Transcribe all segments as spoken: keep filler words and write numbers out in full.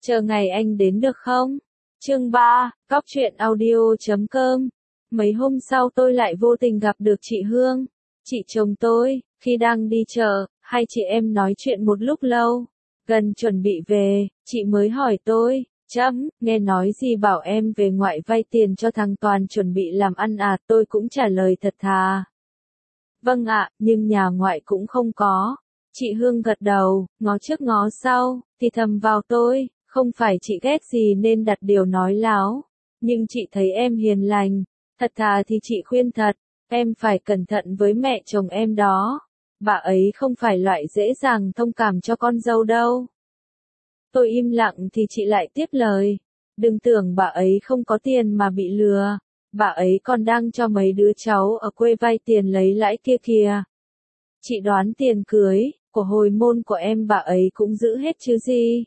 Chờ ngày anh đến được không? Chương ba, Cóc truyện audio chấm com. Mấy hôm sau tôi lại vô tình gặp được chị Hương, chị chồng tôi, khi đang đi chợ, hai chị em nói chuyện một lúc lâu. Gần chuẩn bị về, chị mới hỏi tôi, chấm, nghe nói gì bảo em về ngoại vay tiền cho thằng Toàn chuẩn bị làm ăn à, tôi cũng trả lời thật thà. Vâng ạ, nhưng nhà ngoại cũng không có. Chị Hương gật đầu, ngó trước ngó sau, thì thầm vào tôi, không phải chị ghét gì nên đặt điều nói láo. Nhưng chị thấy em hiền lành, thật thà thì chị khuyên thật, em phải cẩn thận với mẹ chồng em đó. Bà ấy không phải loại dễ dàng thông cảm cho con dâu đâu. Tôi im lặng thì chị lại tiếp lời. Đừng tưởng bà ấy không có tiền mà bị lừa. Bà ấy còn đang cho mấy đứa cháu ở quê vay tiền lấy lãi kia kìa. Chị đoán tiền cưới của hồi môn của em bà ấy cũng giữ hết chứ gì.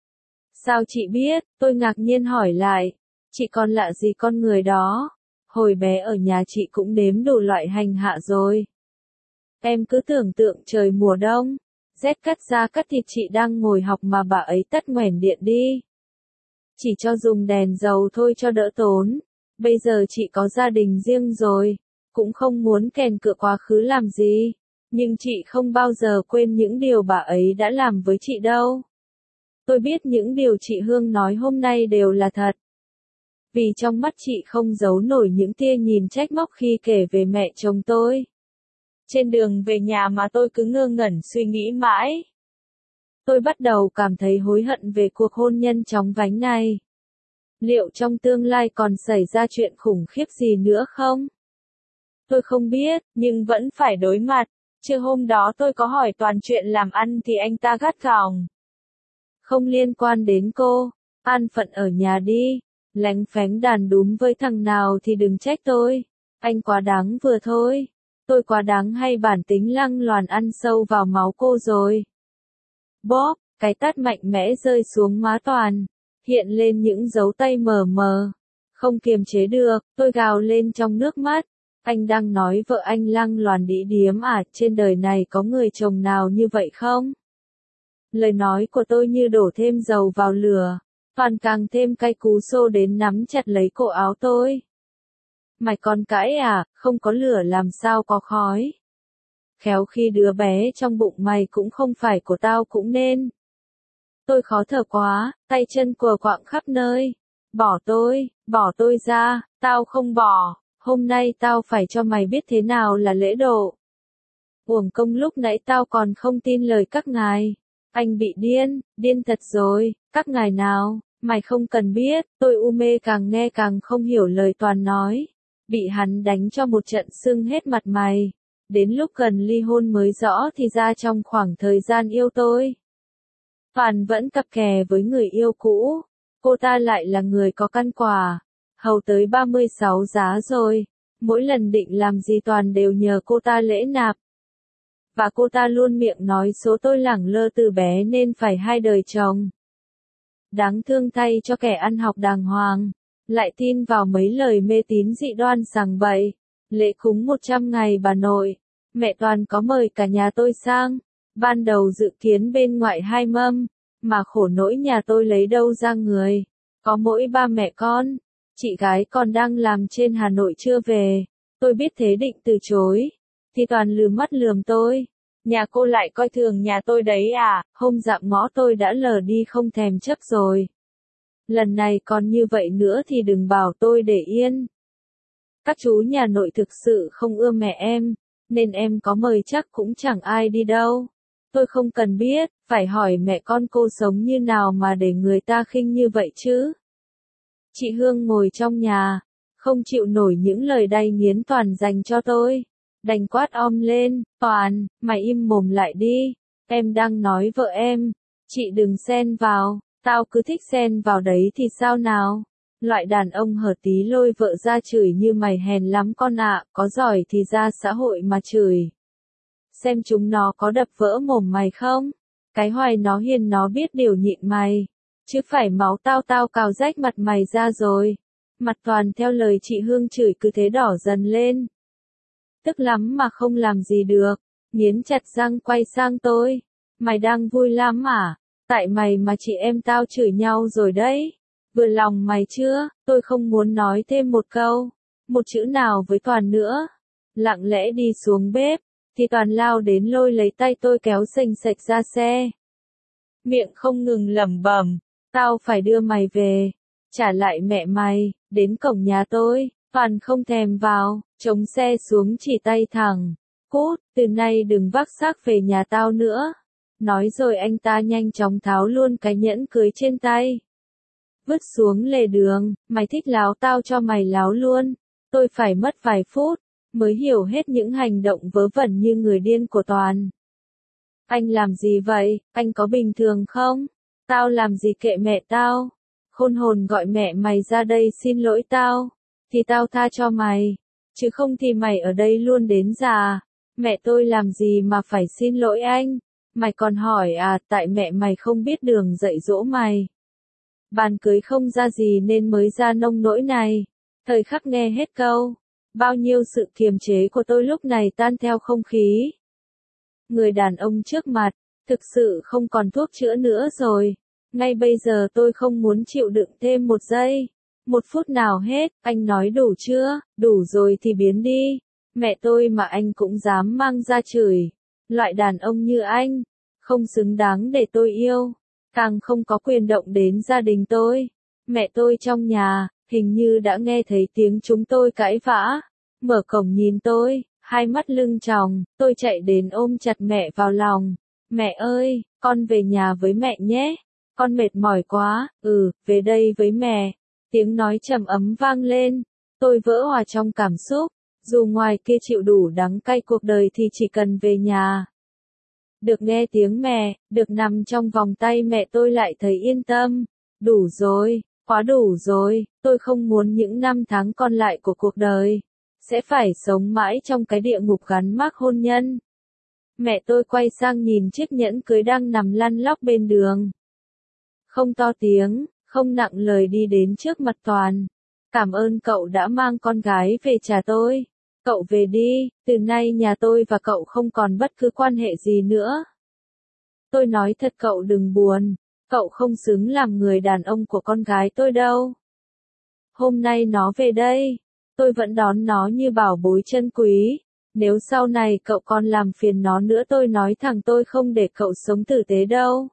Sao chị biết? Tôi ngạc nhiên hỏi lại. Chị còn lạ gì con người đó? Hồi bé ở nhà chị cũng nếm đủ loại hành hạ rồi. Em cứ tưởng tượng trời mùa đông, rét cắt da cắt thịt chị đang ngồi học mà bà ấy tắt ngoẻn điện đi. Chỉ cho dùng đèn dầu thôi cho đỡ tốn. Bây giờ chị có gia đình riêng rồi, cũng không muốn kèn cựa quá khứ làm gì. Nhưng chị không bao giờ quên những điều bà ấy đã làm với chị đâu. Tôi biết những điều chị Hương nói hôm nay đều là thật. Vì trong mắt chị không giấu nổi những tia nhìn trách móc khi kể về mẹ chồng tôi. Trên đường về nhà mà tôi cứ ngơ ngẩn suy nghĩ mãi. Tôi bắt đầu cảm thấy hối hận về cuộc hôn nhân chóng vánh này. Liệu trong tương lai còn xảy ra chuyện khủng khiếp gì nữa không? Tôi không biết, nhưng vẫn phải đối mặt. Trưa hôm đó tôi có hỏi Toàn chuyện làm ăn thì anh ta gắt gỏng. Không liên quan đến cô, an phận ở nhà đi, lánh phánh đàn đúm với thằng nào thì đừng trách tôi. Anh quá đáng vừa thôi. Tôi quá đáng hay bản tính lăng loàn ăn sâu vào máu cô rồi. Bóp, cái tát mạnh mẽ rơi xuống má Toàn, hiện lên những dấu tay mờ mờ. Không kiềm chế được, tôi gào lên trong nước mắt. Anh đang nói vợ anh lăng loàn đĩ điếm à, trên đời này có người chồng nào như vậy không? Lời nói của tôi như đổ thêm dầu vào lửa, Toàn càng thêm cay cú xô đến nắm chặt lấy cổ áo tôi. Mày còn cãi à, không có lửa làm sao có khói. Khéo khi đứa bé trong bụng mày cũng không phải của tao cũng nên. Tôi khó thở quá, tay chân quờ quạng khắp nơi. Bỏ tôi, bỏ tôi ra, tao không bỏ. Hôm nay tao phải cho mày biết thế nào là lễ độ. Uổng công lúc nãy tao còn không tin lời các ngài. Anh bị điên, điên thật rồi, các ngài nào, mày không cần biết. Tôi u mê càng nghe càng không hiểu lời Toàn nói. Bị hắn đánh cho một trận sưng hết mặt mày. Đến lúc gần ly hôn mới rõ thì ra trong khoảng thời gian yêu tôi, Toàn vẫn cặp kè với người yêu cũ. Cô ta lại là người có căn quả. Hầu tới ba mươi sáu giá rồi. Mỗi lần định làm gì Toàn đều nhờ cô ta lễ nạp. Và cô ta luôn miệng nói số tôi lẳng lơ từ bé nên phải hai đời chồng. Đáng thương thay cho kẻ ăn học đàng hoàng. Lại tin vào mấy lời mê tín dị đoan sằng bậy. Lễ cúng một trăm ngày bà nội. Mẹ Toàn có mời cả nhà tôi sang. Ban đầu dự kiến bên ngoại hai mâm. Mà khổ nỗi nhà tôi lấy đâu ra người. Có mỗi ba mẹ con. Chị gái còn đang làm trên Hà Nội chưa về. Tôi biết thế định từ chối. Thì Toàn lườm mắt lườm tôi. Nhà cô lại coi thường nhà tôi đấy à, hôm dạm ngõ tôi đã lờ đi không thèm chấp rồi. Lần này còn như vậy nữa thì đừng bảo tôi để yên. Các chú nhà nội thực sự không ưa mẹ em, nên em có mời chắc cũng chẳng ai đi đâu. Tôi không cần biết, phải hỏi mẹ con cô sống như nào mà để người ta khinh như vậy chứ. Chị Hương ngồi trong nhà, không chịu nổi những lời đay nghiến Toàn dành cho tôi. Đành quát om lên, Toàn, mày im mồm lại đi, em đang nói vợ em, chị đừng xen vào, tao cứ thích xen vào đấy thì sao nào. Loại đàn ông hở tí lôi vợ ra chửi như mày hèn lắm con ạ, có giỏi thì ra xã hội mà chửi. Xem chúng nó có đập vỡ mồm mày không? Cái hoài nó hiền nó biết điều nhịn mày, chứ phải máu tao tao cào rách mặt mày ra rồi. Mặt Toàn theo lời chị Hương chửi cứ thế đỏ dần lên. Tức lắm mà không làm gì được, nghiến chặt răng quay sang tôi. Mày đang vui lắm à? Tại mày mà chị em tao chửi nhau rồi đấy. Vừa lòng mày chưa? Tôi không muốn nói thêm một câu, một chữ nào với Toàn nữa. Lặng lẽ đi xuống bếp, thì Toàn lao đến lôi lấy tay tôi kéo xềnh xệch ra xe. Miệng không ngừng lẩm bẩm, tao phải đưa mày về, trả lại mẹ mày. Đến cổng nhà tôi, Toàn không thèm vào, chống xe xuống chỉ tay thẳng. Cút, từ nay đừng vác xác về nhà tao nữa. Nói rồi anh ta nhanh chóng tháo luôn cái nhẫn cưới trên tay. Vứt xuống lề đường, mày thích láo tao cho mày láo luôn. Tôi phải mất vài phút, mới hiểu hết những hành động vớ vẩn như người điên của Toàn. Anh làm gì vậy, anh có bình thường không? Tao làm gì kệ mẹ tao. Khôn hồn gọi mẹ mày ra đây xin lỗi tao, thì tao tha cho mày. Chứ không thì mày ở đây luôn đến già. Mẹ tôi làm gì mà phải xin lỗi anh? Mày còn hỏi à, tại mẹ mày không biết đường dạy dỗ mày. Bàn cưới không ra gì nên mới ra nông nỗi này. Thời khắc nghe hết câu, bao nhiêu sự kiềm chế của tôi lúc này tan theo không khí. Người đàn ông trước mặt, thực sự không còn thuốc chữa nữa rồi. Ngay bây giờ tôi không muốn chịu đựng thêm một giây, một phút nào hết. Anh nói đủ chưa? Đủ rồi thì biến đi. Mẹ tôi mà anh cũng dám mang ra chửi. Loại đàn ông như anh, không xứng đáng để tôi yêu, càng không có quyền động đến gia đình tôi. Mẹ tôi trong nhà, hình như đã nghe thấy tiếng chúng tôi cãi vã. Mở cổng nhìn tôi, hai mắt lưng tròng, tôi chạy đến ôm chặt mẹ vào lòng. Mẹ ơi, con về nhà với mẹ nhé. Con mệt mỏi quá, ừ, về đây với mẹ. Tiếng nói trầm ấm vang lên, tôi vỡ òa trong cảm xúc. Dù ngoài kia chịu đủ đắng cay cuộc đời thì chỉ cần về nhà. Được nghe tiếng mẹ, được nằm trong vòng tay mẹ tôi lại thấy yên tâm. Đủ rồi, quá đủ rồi, tôi không muốn những năm tháng còn lại của cuộc đời sẽ phải sống mãi trong cái địa ngục gắn mác hôn nhân. Mẹ tôi quay sang nhìn chiếc nhẫn cưới đang nằm lăn lóc bên đường. Không to tiếng, không nặng lời đi đến trước mặt Toàn. Cảm ơn cậu đã mang con gái về trả tôi. Cậu về đi, từ nay nhà tôi và cậu không còn bất cứ quan hệ gì nữa. Tôi nói thật cậu đừng buồn, cậu không xứng làm người đàn ông của con gái tôi đâu. Hôm nay nó về đây, tôi vẫn đón nó như bảo bối chân quý. Nếu sau này cậu còn làm phiền nó nữa tôi nói thẳng tôi không để cậu sống tử tế đâu.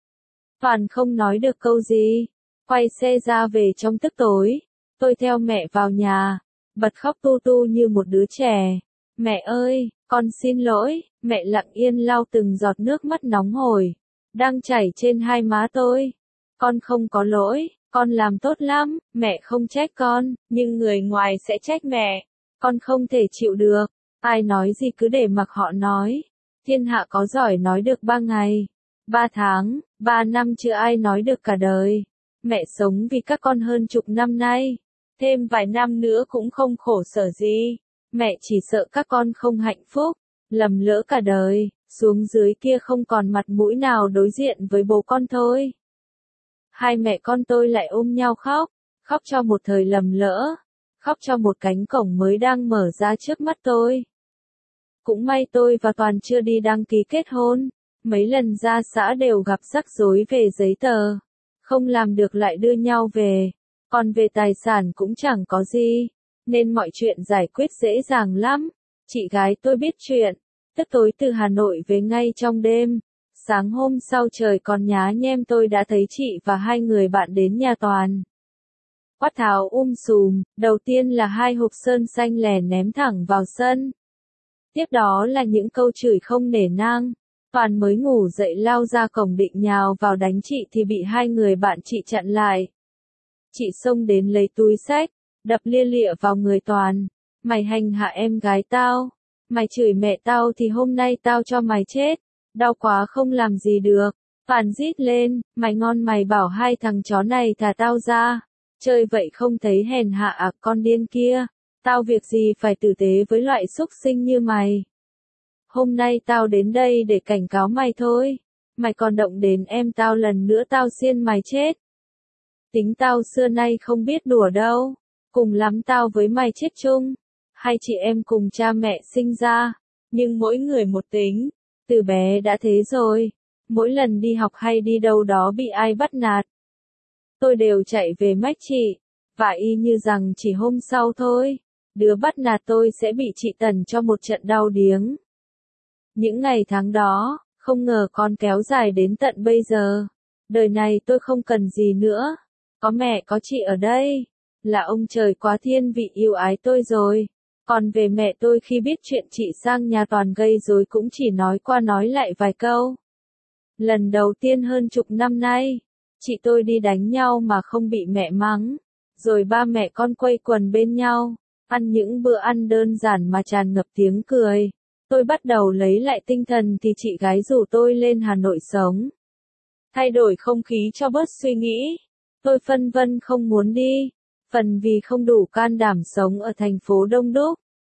Toàn không nói được câu gì, quay xe ra về trong tức tối. Tôi theo mẹ vào nhà, bật khóc tu tu như một đứa trẻ. Mẹ ơi, con xin lỗi. Mẹ lặng yên lau từng giọt nước mắt nóng hổi đang chảy trên hai má tôi. Con không có lỗi, con làm tốt lắm, mẹ không trách con, nhưng người ngoài sẽ trách mẹ. Con không thể chịu được. Ai nói gì cứ để mặc họ nói. Thiên hạ có giỏi nói được ba ngày, ba tháng, ba năm chưa ai nói được cả đời. Mẹ sống vì các con hơn chục năm nay, thêm vài năm nữa cũng không khổ sở gì. Mẹ chỉ sợ các con không hạnh phúc, lầm lỡ cả đời, xuống dưới kia không còn mặt mũi nào đối diện với bố con thôi. Hai mẹ con tôi lại ôm nhau khóc, khóc cho một thời lầm lỡ, khóc cho một cánh cổng mới đang mở ra trước mắt tôi. Cũng may tôi và Toàn chưa đi đăng ký kết hôn, mấy lần ra xã đều gặp rắc rối về giấy tờ, không làm được lại đưa nhau về, còn về tài sản cũng chẳng có gì, nên mọi chuyện giải quyết dễ dàng lắm. Chị gái tôi biết chuyện, tức tối từ Hà Nội về ngay trong đêm. Sáng hôm sau trời còn nhá nhem tôi đã thấy chị và hai người bạn đến nhà Toàn. Quát tháo um sùm, đầu tiên là hai hộp sơn xanh lẻ ném thẳng vào sân. Tiếp đó là những câu chửi không nể nang. Toàn mới ngủ dậy lao ra cổng định nhào vào đánh chị thì bị hai người bạn chị chặn lại. Chị xông đến lấy túi xách, đập lia lịa vào người Toàn. Mày hành hạ em gái tao, mày chửi mẹ tao thì hôm nay tao cho mày chết. Đau quá không làm gì được. Toàn rít lên, mày ngon mày bảo hai thằng chó này thả tao ra. Chơi vậy không thấy hèn hạ à con điên kia. Tao việc gì phải tử tế với loại xúc sinh như mày. Hôm nay tao đến đây để cảnh cáo mày thôi. Mày còn động đến em tao lần nữa tao xiên mày chết. Tính tao xưa nay không biết đùa đâu. Cùng lắm tao với mày chết chung. Hai chị em cùng cha mẹ sinh ra, nhưng mỗi người một tính. Từ bé đã thế rồi. Mỗi lần đi học hay đi đâu đó bị ai bắt nạt, tôi đều chạy về mách chị, và y như rằng chỉ hôm sau thôi, đứa bắt nạt tôi sẽ bị chị tẩn cho một trận đau điếng. Những ngày tháng đó, không ngờ con kéo dài đến tận bây giờ. Đời này tôi không cần gì nữa. Có mẹ có chị ở đây, là ông trời quá thiên vị yêu ái tôi rồi. Còn về mẹ tôi khi biết chuyện chị sang nhà toàn gây rối cũng chỉ nói qua nói lại vài câu. Lần đầu tiên hơn chục năm nay, chị tôi đi đánh nhau mà không bị mẹ mắng. Rồi ba mẹ con quây quần bên nhau, ăn những bữa ăn đơn giản mà tràn ngập tiếng cười. Tôi bắt đầu lấy lại tinh thần thì chị gái rủ tôi lên Hà Nội sống. Thay đổi không khí cho bớt suy nghĩ. Tôi phân vân không muốn đi, phần vì không đủ can đảm sống ở thành phố đông đúc,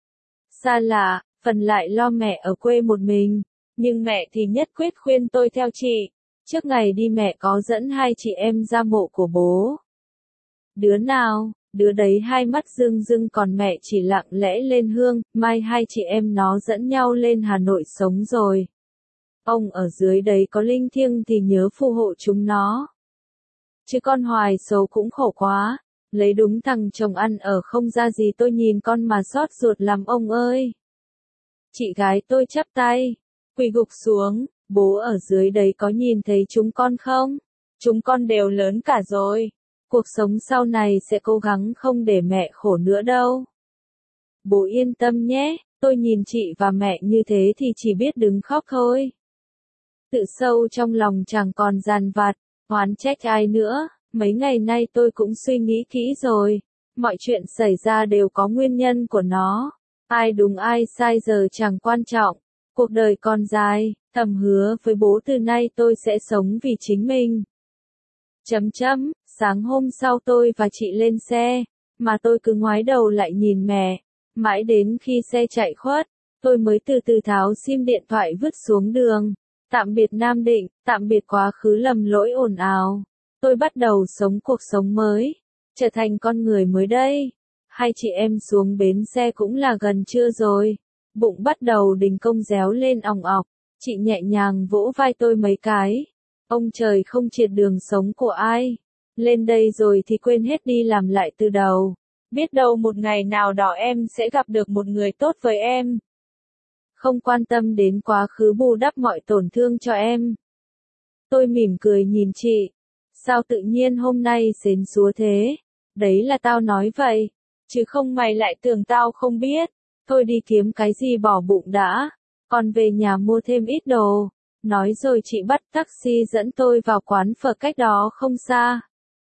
xa lạ, phần lại lo mẹ ở quê một mình. Nhưng mẹ thì nhất quyết khuyên tôi theo chị. Trước ngày đi mẹ có dẫn hai chị em ra mộ của bố. Đứa nào, đứa đấy hai mắt rưng rưng, còn mẹ chỉ lặng lẽ lên hương. Mai hai chị em nó dẫn nhau lên Hà Nội sống rồi. Ông ở dưới đấy có linh thiêng thì nhớ phù hộ chúng nó. Chứ con Hoài xấu cũng khổ quá. Lấy đúng thằng chồng ăn ở không ra gì, tôi nhìn con mà xót ruột lắm ông ơi. Chị gái tôi chắp tay, quỳ gục xuống. Bố ở dưới đấy có nhìn thấy chúng con không? Chúng con đều lớn cả rồi. Cuộc sống sau này sẽ cố gắng không để mẹ khổ nữa đâu. Bố yên tâm nhé. Tôi nhìn chị và mẹ như thế thì chỉ biết đứng khóc thôi. Tự sâu trong lòng chẳng còn dằn vặt, oán trách ai nữa. Mấy ngày nay tôi cũng suy nghĩ kỹ rồi. Mọi chuyện xảy ra đều có nguyên nhân của nó. Ai đúng ai sai giờ chẳng quan trọng. Cuộc đời còn dài, thầm hứa với bố từ nay tôi sẽ sống vì chính mình. Chấm chấm, sáng hôm sau tôi và chị lên xe, mà tôi cứ ngoái đầu lại nhìn mẹ. Mãi đến khi xe chạy khuất, tôi mới từ từ tháo sim điện thoại vứt xuống đường. Tạm biệt Nam Định, tạm biệt quá khứ lầm lỗi ồn ào. Tôi bắt đầu sống cuộc sống mới, trở thành con người mới đây. Hai chị em xuống bến xe cũng là gần trưa rồi. Bụng bắt đầu đình công réo lên òng ọc. Chị nhẹ nhàng vỗ vai tôi mấy cái. Ông trời không triệt đường sống của ai. Lên đây rồi thì quên hết đi làm lại từ đầu. Biết đâu một ngày nào đó em sẽ gặp được một người tốt với em. Không quan tâm đến quá khứ, bù đắp mọi tổn thương cho em. Tôi mỉm cười nhìn chị. Sao tự nhiên hôm nay xến xúa thế? Đấy là tao nói vậy. Chứ không mày lại tưởng tao không biết. Thôi đi kiếm cái gì bỏ bụng đã. Còn về nhà mua thêm ít đồ. Nói rồi chị bắt taxi dẫn tôi vào quán phở cách đó không xa.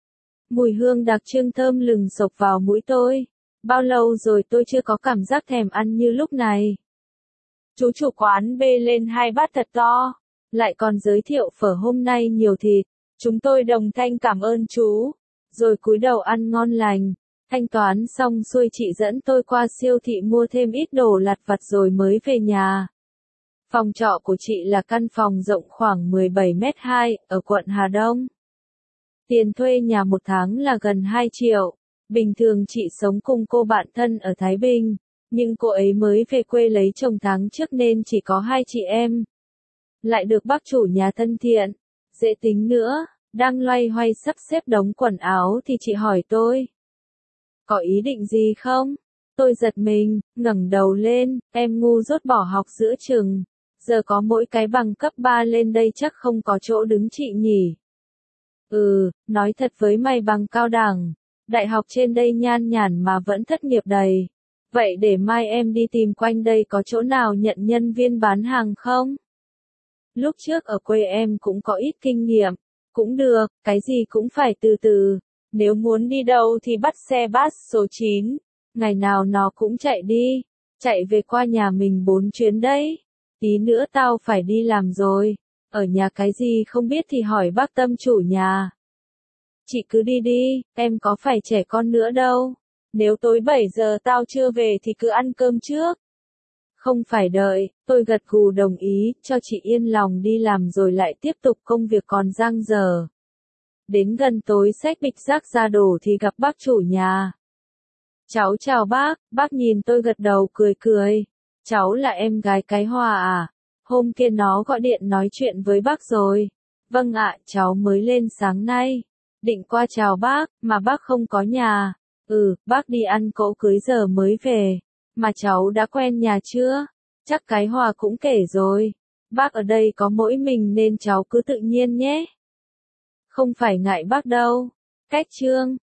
Mùi hương đặc trưng thơm lừng xộc vào mũi tôi. Bao lâu rồi tôi chưa có cảm giác thèm ăn như lúc này. Chú chủ quán bê lên hai bát thật to. Lại còn giới thiệu phở hôm nay nhiều thịt. Chúng tôi đồng thanh cảm ơn chú. Rồi cúi đầu ăn ngon lành. Thanh toán xong xuôi chị dẫn tôi qua siêu thị mua thêm ít đồ lặt vặt rồi mới về nhà. Phòng trọ của chị là căn phòng rộng khoảng mười bảy mét vuông, ở quận Hà Đông. Tiền thuê nhà một tháng là gần hai triệu. Bình thường chị sống cùng cô bạn thân ở Thái Bình, nhưng cô ấy mới về quê lấy chồng tháng trước nên chỉ có hai chị em. Lại được bác chủ nhà thân thiện, dễ tính nữa. Đang loay hoay sắp xếp đống quần áo thì chị hỏi tôi. Có ý định gì không? Tôi giật mình, ngẩng đầu lên, em ngu dốt bỏ học giữa chừng. Giờ có mỗi cái bằng cấp ba lên đây chắc không có chỗ đứng chị nhỉ? Ừ, nói thật với mày bằng cao đẳng. Đại học trên đây nhan nhản mà vẫn thất nghiệp đầy. Vậy để mai em đi tìm quanh đây có chỗ nào nhận nhân viên bán hàng không? Lúc trước ở quê em cũng có ít kinh nghiệm. Cũng được, cái gì cũng phải từ từ. Nếu muốn đi đâu thì bắt xe bus số chín. Ngày nào nó cũng chạy đi. Chạy về qua nhà mình bốn chuyến đấy. Tí nữa tao phải đi làm rồi. Ở nhà cái gì không biết thì hỏi bác Tâm chủ nhà. Chị cứ đi đi, em có phải trẻ con nữa đâu. Nếu tối bảy giờ tao chưa về thì cứ ăn cơm trước. Không phải đợi, tôi gật gù đồng ý, cho chị yên lòng đi làm rồi lại tiếp tục công việc còn dang dở. Đến gần tối xách bịch rác ra đổ thì gặp bác chủ nhà. Cháu chào bác, bác nhìn tôi gật đầu cười cười. Cháu là em gái cái Hòa à? Hôm kia nó gọi điện nói chuyện với bác rồi. Vâng ạ, cháu mới lên sáng nay. Định qua chào bác, mà bác không có nhà. Ừ, bác đi ăn cỗ cưới giờ mới về. Mà cháu đã quen nhà chưa? Chắc cái Hòa cũng kể rồi. Bác ở đây có mỗi mình nên cháu cứ tự nhiên nhé. Không phải ngại bác đâu. Cách Trương.